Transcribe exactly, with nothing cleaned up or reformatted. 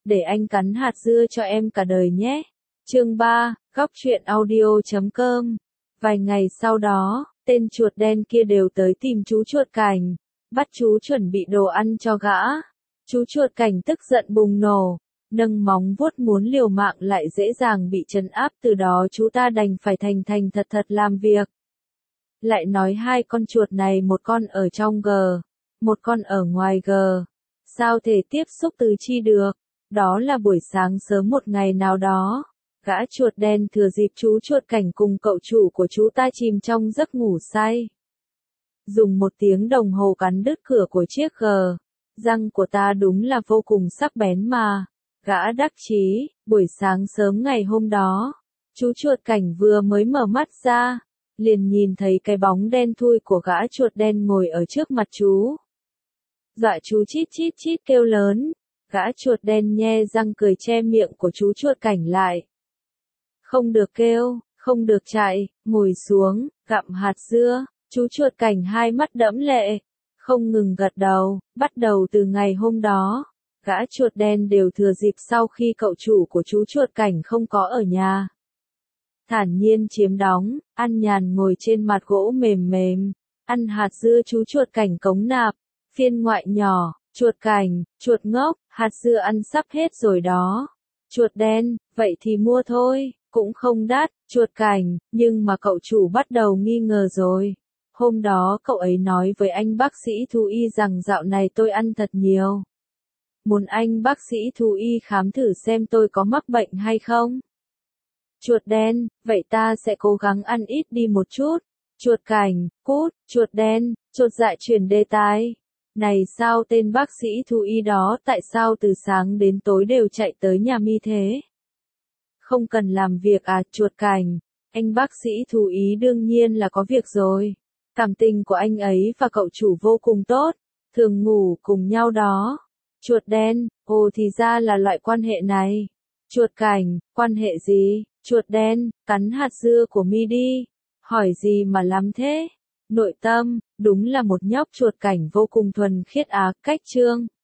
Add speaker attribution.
Speaker 1: để anh cắn hạt dưa cho em cả đời nhé. Chương ba, góc truyện audio chấm com. Vài ngày sau đó, tên chuột đen kia đều tới tìm chú chuột cảnh, bắt chú chuẩn bị đồ ăn cho gã. Chú chuột cảnh tức giận bùng nổ, nâng móng vuốt muốn liều mạng lại dễ dàng bị trấn áp, từ đó chú ta đành phải thành thành thật thật làm việc. Lại nói hai con chuột này, một con ở trong G, một con ở ngoài G. Sao thể tiếp xúc từ chi được? Đó là buổi sáng sớm một ngày nào đó, gã chuột đen thừa dịp chú chuột cảnh cùng cậu chủ của chú ta chìm trong giấc ngủ say, dùng một tiếng đồng hồ cắn đứt cửa của chiếc G. Răng của ta đúng là vô cùng sắc bén mà. Gã đắc chí, buổi sáng sớm ngày hôm đó, chú chuột cảnh vừa mới mở mắt ra, liền nhìn thấy cái bóng đen thui của gã chuột đen ngồi ở trước mặt chú. Dọa chú chít chít chít kêu lớn, gã chuột đen nhe răng cười che miệng của chú chuột cảnh lại. Không được kêu, không được chạy, ngồi xuống, gặm hạt dưa. Chú chuột cảnh hai mắt đẫm lệ, không ngừng gật đầu. Bắt đầu từ ngày hôm đó, gã chuột đen đều thừa dịp sau khi cậu chủ của chú chuột cảnh không có ở nhà, thản nhiên chiếm đóng, ăn nhàn ngồi trên mặt gỗ mềm mềm, ăn hạt dưa chú chuột cảnh cống nạp. Phiên ngoại nhỏ, chuột cảnh, chuột ngốc, hạt dưa ăn sắp hết rồi đó. Chuột đen, vậy thì mua thôi, cũng không đắt. Chuột cảnh, nhưng mà cậu chủ bắt đầu nghi ngờ rồi. Hôm đó cậu ấy nói với anh bác sĩ thú y rằng dạo này tôi ăn thật nhiều. Muốn anh bác sĩ thú y khám thử xem tôi có mắc bệnh hay không. Chuột đen, vậy ta sẽ cố gắng ăn ít đi một chút. Chuột cảnh, cút. Chuột đen, chột dạ chuyển đề tài. Này sao tên bác sĩ thú y đó tại sao từ sáng đến tối đều chạy tới nhà mi thế? Không cần làm việc à? Chuột cảnh, anh bác sĩ thú y đương nhiên là có việc rồi. Cảm tình của anh ấy và cậu chủ vô cùng tốt, thường ngủ cùng nhau đó. Chuột đen, ồ thì ra là loại quan hệ này. Chuột cảnh, quan hệ gì? Chuột đen, cắn hạt dưa của mi đi. Hỏi gì mà lắm thế? Nội tâm, đúng là một nhóc chuột cảnh vô cùng thuần khiết á. Cách chương